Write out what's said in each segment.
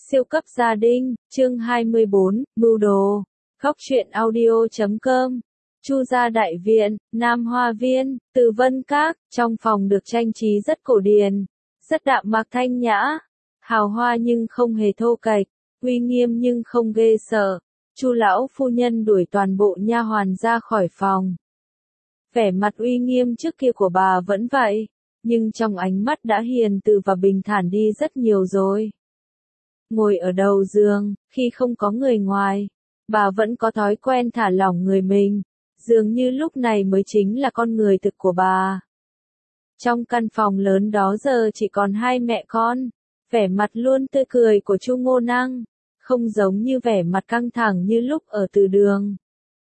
Siêu cấp gia đình, chương 24, mưu đồ. Khóc truyện audio.com. Chu gia đại viện, Nam Hoa Viên, Từ Vân Các, trong phòng được trang trí rất cổ điển, rất đạm mạc thanh nhã, hào hoa nhưng không hề thô kệch, uy nghiêm nhưng không ghê sợ. Chu lão phu nhân đuổi toàn bộ nha hoàn ra khỏi phòng. Vẻ mặt uy nghiêm trước kia của bà vẫn vậy, nhưng trong ánh mắt đã hiền từ và bình thản đi rất nhiều rồi. Ngồi ở đầu giường, khi không có người ngoài, bà vẫn có thói quen thả lỏng người mình, dường như lúc này mới chính là con người thực của bà. Trong căn phòng lớn đó giờ chỉ còn hai mẹ con, vẻ mặt luôn tươi cười của Chu Ngô Năng, không giống như vẻ mặt căng thẳng như lúc ở từ đường.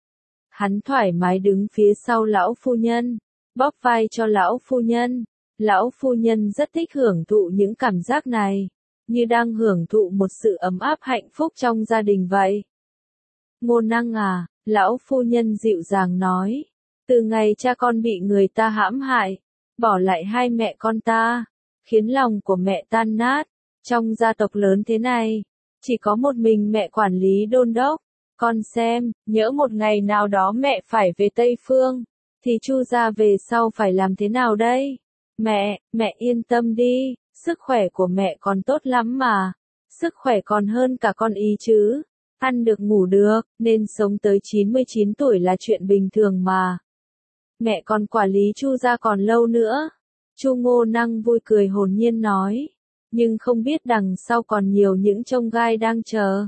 Hắn thoải mái đứng phía sau lão phu nhân, bóp vai cho lão phu nhân. Lão phu nhân rất thích hưởng thụ những cảm giác này, như đang hưởng thụ một sự ấm áp hạnh phúc trong gia đình vậy. Ngô Năng à, lão phu nhân dịu dàng nói, từ ngày cha con bị người ta hãm hại, bỏ lại hai mẹ con ta, khiến lòng của mẹ tan nát. Trong gia tộc lớn thế này, chỉ có một mình mẹ quản lý đôn đốc. Con xem, nhỡ một ngày nào đó mẹ phải về Tây Phương, thì Chu gia về sau phải làm thế nào đây? Mẹ yên tâm đi, sức khỏe của mẹ còn tốt lắm mà. Sức khỏe còn hơn cả con ý chứ. Ăn được ngủ được, nên sống tới 99 tuổi là chuyện bình thường mà. Mẹ còn quản lý Chu gia còn lâu nữa. Chu Ngô Năng vui cười hồn nhiên nói. Nhưng không biết đằng sau còn nhiều những chông gai đang chờ.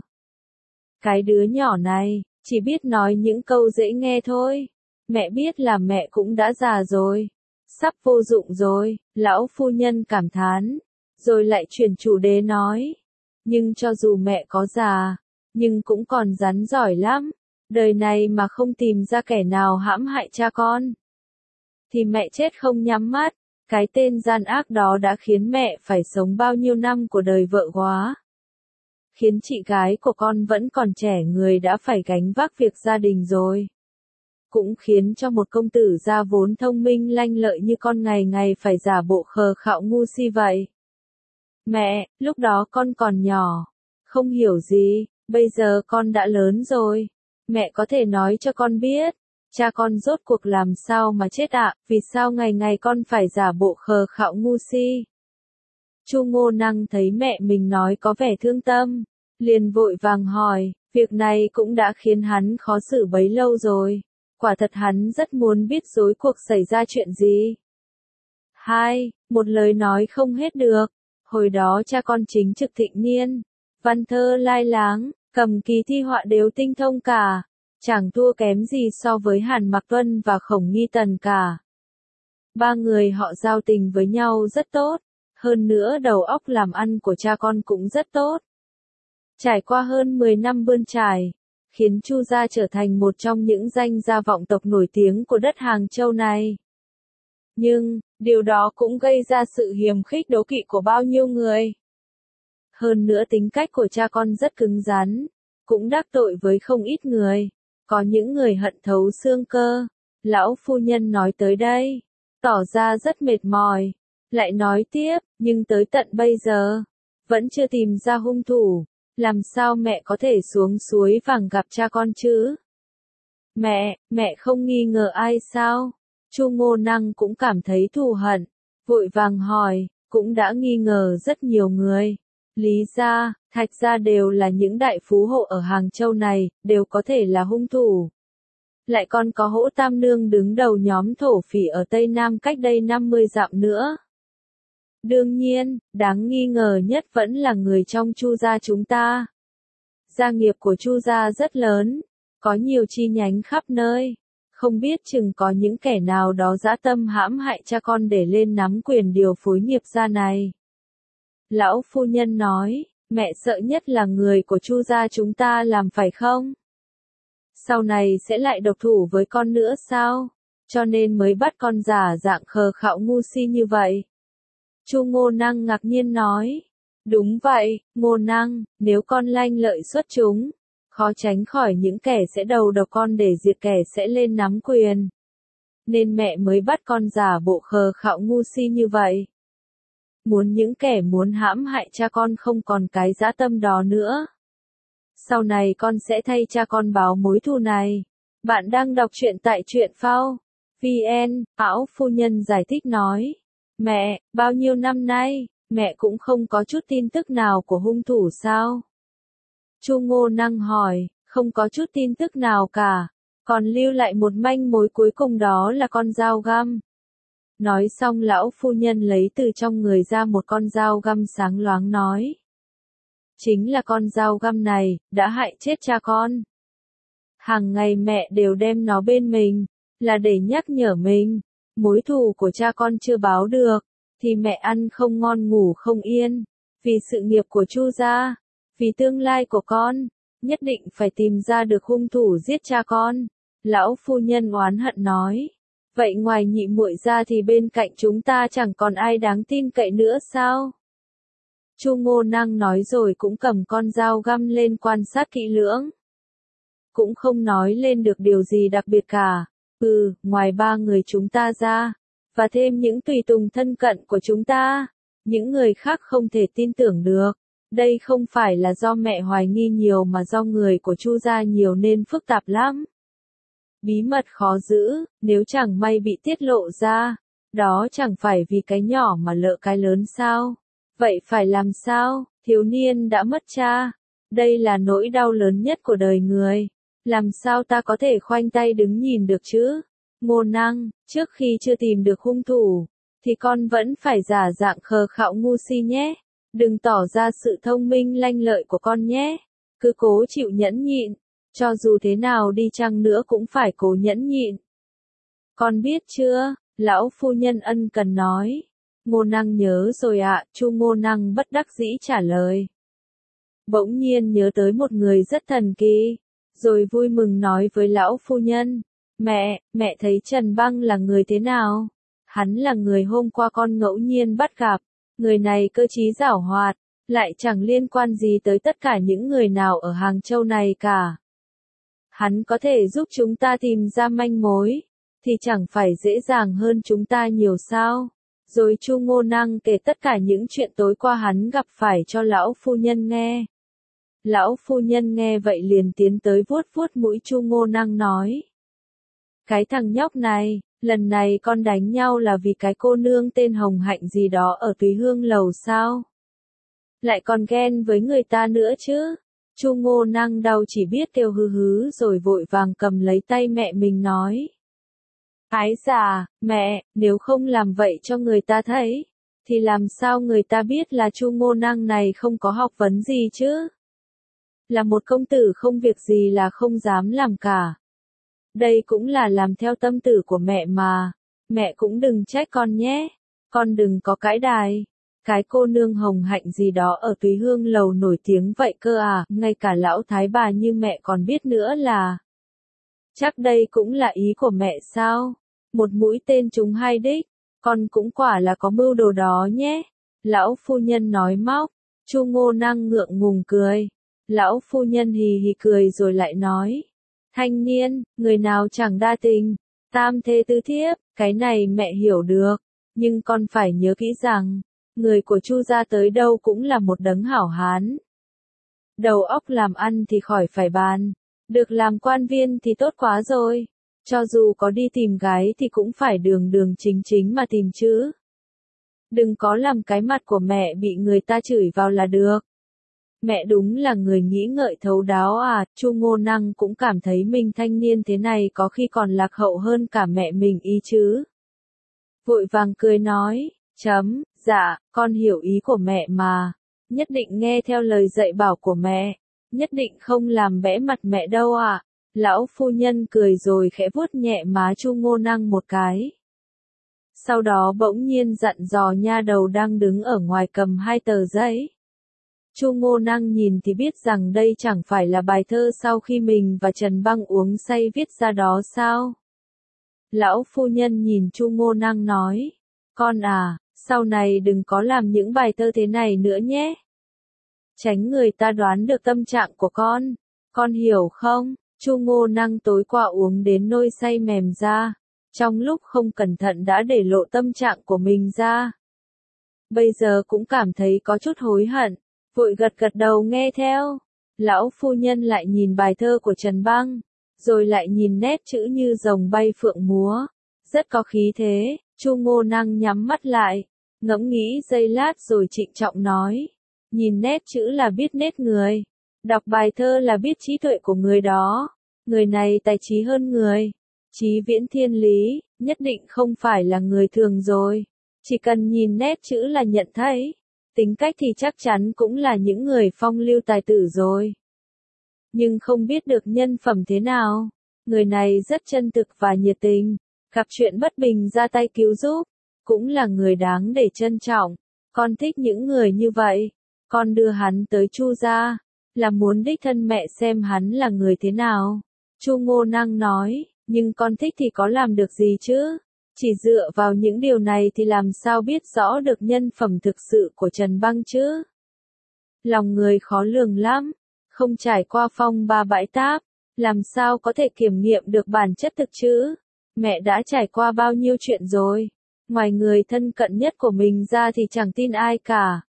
Cái đứa nhỏ này, chỉ biết nói những câu dễ nghe thôi. Mẹ biết là mẹ cũng đã già rồi. Sắp vô dụng rồi, lão phu nhân cảm thán. Rồi lại chuyển chủ đề nói. Nhưng cho dù mẹ có già, nhưng cũng còn rắn giỏi lắm. Đời này mà không tìm ra kẻ nào hãm hại cha con, thì mẹ chết không nhắm mắt. Cái tên gian ác đó đã khiến mẹ phải sống bao nhiêu năm của đời vợ quá. Khiến chị gái của con vẫn còn trẻ người đã phải gánh vác việc gia đình rồi. Cũng khiến cho một công tử gia vốn thông minh lanh lợi như con ngày ngày phải giả bộ khờ khạo ngu si vậy. Mẹ, lúc đó con còn nhỏ, không hiểu gì, bây giờ con đã lớn rồi. Mẹ có thể nói cho con biết, cha con rốt cuộc làm sao mà chết ạ, vì sao ngày ngày con phải giả bộ khờ khạo ngu si? Chu Ngô Năng thấy mẹ mình nói có vẻ thương tâm, liền vội vàng hỏi, việc này cũng đã khiến hắn khó xử bấy lâu rồi. Quả thật hắn rất muốn biết rối cuộc xảy ra chuyện gì. Một lời nói không hết được. Hồi đó cha con chính trực thịnh niên, văn thơ lai láng, cầm kỳ thi họa đều tinh thông cả, chẳng thua kém gì so với Hàn Mặc Tuân và Khổng Nghi Tần cả. Ba người họ giao tình với nhau rất tốt, hơn nữa đầu óc làm ăn của cha con cũng rất tốt. Trải qua hơn 10 năm bươn trải, khiến Chu gia trở thành một trong những danh gia vọng tộc nổi tiếng của đất Hàng Châu này. Nhưng, điều đó cũng gây ra sự hiềm khích đố kỵ của bao nhiêu người. Hơn nữa tính cách của cha con rất cứng rắn, cũng đắc tội với không ít người. Có những người hận thấu xương cơ. Lão phu nhân nói tới đây, tỏ ra rất mệt mỏi. Lại nói tiếp, nhưng tới tận bây giờ, vẫn chưa tìm ra hung thủ. Làm sao mẹ có thể xuống suối vàng gặp cha con chứ? Mẹ không nghi ngờ ai sao? Chu Ngô Năng cũng cảm thấy thù hận, vội vàng hỏi, cũng đã nghi ngờ rất nhiều người. Lý gia, Thạch gia đều là những đại phú hộ ở Hàng Châu này, đều có thể là hung thủ. Lại còn có Hỗ Tam Nương đứng đầu nhóm thổ phỉ ở Tây Nam cách đây 50 dặm nữa. Đương nhiên, đáng nghi ngờ nhất vẫn là người trong Chu gia chúng ta. Gia nghiệp của Chu gia rất lớn, có nhiều chi nhánh khắp nơi. Không biết chừng có những kẻ nào đó dã tâm hãm hại cha con để lên nắm quyền điều phối nghiệp gia này. Lão phu nhân nói, mẹ sợ nhất là người của Chu gia chúng ta làm phải không? Sau này sẽ lại độc thủ với con nữa sao? Cho nên mới bắt con giả dạng khờ khạo ngu si như vậy. Chu Ngô Năng ngạc nhiên nói, đúng vậy, Ngô Năng, nếu con lanh lợi xuất chúng, khó tránh khỏi những kẻ sẽ đầu độc con để diệt kẻ sẽ lên nắm quyền. Nên mẹ mới bắt con giả bộ khờ khạo ngu si như vậy. muốn những kẻ muốn hãm hại cha con không còn cái dã tâm đó nữa. Sau này con sẽ thay cha con báo mối thù này. Bạn đang đọc truyện tại truyện phao VN, Ảo phu nhân giải thích nói. Mẹ, bao nhiêu năm nay, mẹ cũng không có chút tin tức nào của hung thủ sao? Chu Ngô Năng hỏi, không có chút tin tức nào cả, còn lưu lại một manh mối cuối cùng đó là con dao găm. Nói xong lão phu nhân lấy từ trong người ra một con dao găm sáng loáng nói. Chính là con dao găm này, đã hại chết cha con. Hàng ngày mẹ đều đem nó bên mình, là để nhắc nhở mình, mối thù của cha con chưa báo được, thì mẹ ăn không ngon ngủ không yên, vì sự nghiệp của Chu gia, vì tương lai của con, nhất định phải tìm ra được hung thủ giết cha con. Lão phu nhân oán hận nói, vậy ngoài nhị muội ra thì bên cạnh chúng ta chẳng còn ai đáng tin cậy nữa sao? Chu Ngô Năng nói rồi cũng cầm con dao găm lên quan sát kỹ lưỡng. Cũng không nói lên được điều gì đặc biệt cả. Ngoài ba người chúng ta ra, và thêm những tùy tùng thân cận của chúng ta, những người khác không thể tin tưởng được. Đây không phải là do mẹ hoài nghi nhiều mà do người của Chu gia nhiều nên phức tạp lắm. Bí mật khó giữ, nếu chẳng may bị tiết lộ ra, đó chẳng phải vì cái nhỏ mà lỡ cái lớn sao? Vậy phải làm sao? Thiếu niên đã mất cha. Đây là nỗi đau lớn nhất của đời người. Làm sao ta có thể khoanh tay đứng nhìn được chứ? Ngô Năng, trước khi chưa tìm được hung thủ, thì con vẫn phải giả dạng khờ khạo ngu si nhé. Đừng tỏ ra sự thông minh lanh lợi của con nhé. Cứ cố chịu nhẫn nhịn. Cho dù thế nào đi chăng nữa cũng phải cố nhẫn nhịn. Con biết chưa? Lão phu nhân ân cần nói. Ngô Năng nhớ rồi ạ, Chu Ngô Năng bất đắc dĩ trả lời. Bỗng nhiên nhớ tới một người rất thần kỳ, rồi vui mừng nói với lão phu nhân. Mẹ thấy Trần Băng là người thế nào? Hắn là người hôm qua con ngẫu nhiên bắt gặp, người này cơ trí giảo hoạt, lại chẳng liên quan gì tới tất cả những người nào ở Hàng Châu này cả. Hắn có thể giúp chúng ta tìm ra manh mối, thì chẳng phải dễ dàng hơn chúng ta nhiều sao? Rồi Chu Ngô Năng kể tất cả những chuyện tối qua hắn gặp phải cho lão phu nhân nghe. Lão phu nhân nghe vậy liền tiến tới vuốt vuốt mũi Chu Ngô Năng nói. Cái thằng nhóc này, lần này con đánh nhau là vì cái cô nương tên Hồng Hạnh gì đó ở Túy Hương Lầu sao? Lại còn ghen với người ta nữa chứ? Chu Ngô Năng đau chỉ biết kêu hứ hứ rồi vội vàng cầm lấy tay mẹ mình nói. Ái già, mẹ, nếu không làm vậy cho người ta thấy, thì làm sao người ta biết là Chu Ngô Năng này không có học vấn gì chứ? Là một công tử không việc gì là không dám làm cả. Đây cũng là làm theo tâm tử của mẹ mà. Mẹ cũng đừng trách con nhé. Con đừng có cãi đài. Cái cô nương Hồng Hạnh gì đó ở Túy Hương Lầu nổi tiếng vậy cơ à, ngay cả lão thái bà như mẹ còn biết nữa là. Chắc đây cũng là ý của mẹ sao? Một mũi tên trúng hai đích, con cũng quả là có mưu đồ đó nhé. Lão phu nhân nói móc, Chu Ngô Năng ngượng ngùng cười. Lão phu nhân hì hì cười rồi lại nói. Thanh niên, người nào chẳng đa tình, tam thê tứ thiếp, cái này mẹ hiểu được. Nhưng con phải nhớ kỹ rằng, người của Chu gia tới đâu cũng là một đấng hảo hán. Đầu óc làm ăn thì khỏi phải bàn, được làm quan viên thì tốt quá rồi. Cho dù có đi tìm gái thì cũng phải đường đường chính chính mà tìm chứ. Đừng có làm cái mặt của mẹ bị người ta chửi vào là được. Mẹ đúng là người nghĩ ngợi thấu đáo à, Chu Ngô Năng cũng cảm thấy mình thanh niên thế này có khi còn lạc hậu hơn cả mẹ mình ý chứ. Vội vàng cười nói, dạ, con hiểu ý của mẹ mà, nhất định nghe theo lời dạy bảo của mẹ, nhất định không làm bẽ mặt mẹ đâu ạ. Lão phu nhân cười rồi khẽ vuốt nhẹ má Chu Ngô Năng một cái. Sau đó bỗng nhiên dặn dò nha đầu đang đứng ở ngoài cầm hai tờ giấy. Chu Ngô Năng nhìn thì biết rằng đây chẳng phải là bài thơ sau khi mình và Trần Băng uống say viết ra đó sao? Lão phu nhân nhìn Chu Ngô Năng nói, con à, sau này đừng có làm những bài thơ thế này nữa nhé. Tránh người ta đoán được tâm trạng của con hiểu không? Chu Ngô Năng tối qua uống đến nôi say mềm ra, trong lúc không cẩn thận đã để lộ tâm trạng của mình ra. bây giờ cũng cảm thấy có chút hối hận, vội gật gật đầu nghe theo. Lão phu nhân lại nhìn bài thơ của Trần Băng, rồi lại nhìn nét chữ như rồng bay phượng múa, rất có khí thế. Chu Ngô Năng nhắm mắt lại, ngẫm nghĩ giây lát rồi trịnh trọng nói, nhìn nét chữ là biết nét người, đọc bài thơ là biết trí tuệ của người đó, người này tài trí hơn người, trí viễn thiên lý, nhất định không phải là người thường rồi, chỉ cần nhìn nét chữ là nhận thấy, tính cách thì chắc chắn cũng là những người phong lưu tài tử rồi. Nhưng không biết được nhân phẩm thế nào, người này rất chân thực và nhiệt tình, gặp chuyện bất bình ra tay cứu giúp, cũng là người đáng để trân trọng, con thích những người như vậy, con đưa hắn tới Chu gia, là muốn đích thân mẹ xem hắn là người thế nào. Chu Ngô Năng nói, nhưng con thích thì có làm được gì chứ, chỉ dựa vào những điều này thì làm sao biết rõ được nhân phẩm thực sự của Trần Băng chứ. Lòng người khó lường lắm, không trải qua phong ba bãi táp, làm sao có thể kiểm nghiệm được bản chất thực chứ. Mẹ đã trải qua bao nhiêu chuyện rồi, ngoài người thân cận nhất của mình ra thì chẳng tin ai cả.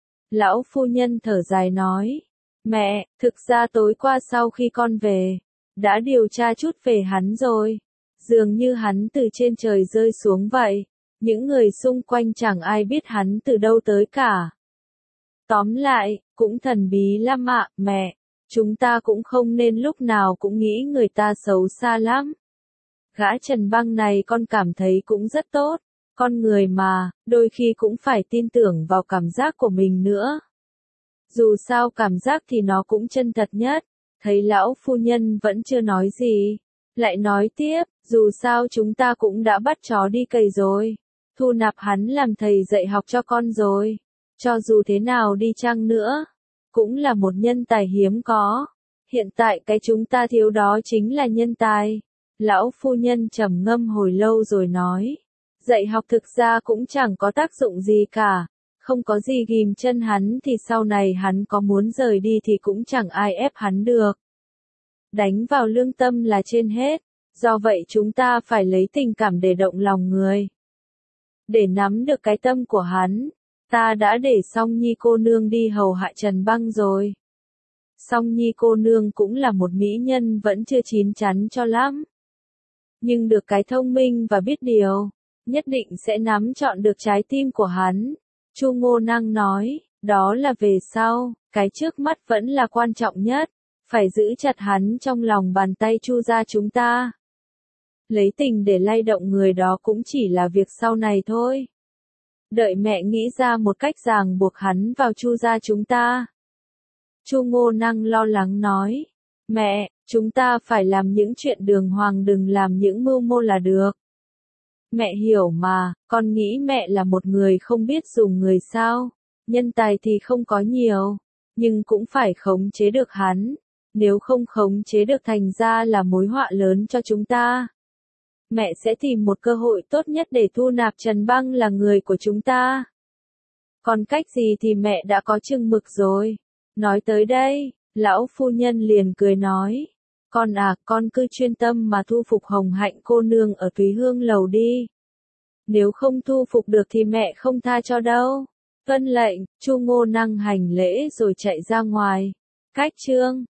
Lão phu nhân thở dài nói, mẹ, thực ra tối qua sau khi con về, đã điều tra chút về hắn rồi, dường như hắn từ trên trời rơi xuống vậy, những người xung quanh chẳng ai biết hắn từ đâu tới cả. Tóm lại, cũng thần bí lắm ạ, mẹ, chúng ta cũng không nên lúc nào cũng nghĩ người ta xấu xa lắm. Gã Trần Băng này con cảm thấy cũng rất tốt, con người mà, đôi khi cũng phải tin tưởng vào cảm giác của mình nữa. Dù sao cảm giác thì nó cũng chân thật nhất, thấy lão phu nhân vẫn chưa nói gì, lại nói tiếp, dù sao chúng ta cũng đã bắt chó đi cày rồi, thu nạp hắn làm thầy dạy học cho con rồi, cho dù thế nào đi chăng nữa, cũng là một nhân tài hiếm có, hiện tại cái chúng ta thiếu đó chính là nhân tài. Lão phu nhân trầm ngâm hồi lâu rồi nói, dạy học thực ra cũng chẳng có tác dụng gì cả, không có gì ghìm chân hắn thì sau này hắn có muốn rời đi thì cũng chẳng ai ép hắn được. Đánh vào lương tâm là trên hết, do vậy chúng ta phải lấy tình cảm để động lòng người. Để nắm được cái tâm của hắn, ta đã để Song Nhi cô nương đi hầu hạ Trần Băng rồi. Song Nhi cô nương cũng là một mỹ nhân vẫn chưa chín chắn cho lắm. Nhưng được cái thông minh và biết điều, nhất định sẽ nắm trọn được trái tim của hắn. Chu Ngô Năng nói, đó là về sau, cái trước mắt vẫn là quan trọng nhất, phải giữ chặt hắn trong lòng bàn tay Chu gia chúng ta. Lấy tình để lay động người đó cũng chỉ là việc sau này thôi. Đợi mẹ nghĩ ra một cách ràng buộc hắn vào Chu gia chúng ta. Chu Ngô Năng lo lắng nói, mẹ, chúng ta phải làm những chuyện đường hoàng, đừng làm những mưu mô là được. Mẹ hiểu mà, con nghĩ mẹ là một người không biết dùng người sao, nhân tài thì không có nhiều, nhưng cũng phải khống chế được hắn, nếu không khống chế được thành ra là mối họa lớn cho chúng ta. Mẹ sẽ tìm một cơ hội tốt nhất để thu nạp Trần Băng là người của chúng ta. Còn cách gì thì mẹ đã có chừng mực rồi. Nói tới đây, lão phu nhân liền cười nói, con à, con cứ chuyên tâm mà thu phục Hồng Hạnh cô nương ở Thúy Hương lầu đi. Nếu không thu phục được thì mẹ không tha cho đâu. Tuân lệnh, Chu Ngô Năng hành lễ rồi chạy ra ngoài. Cách chương